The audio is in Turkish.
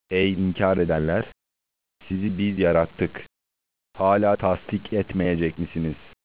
Ey inkar edenler! Sizi biz yarattık. Hala tasdik etmeyecek misiniz?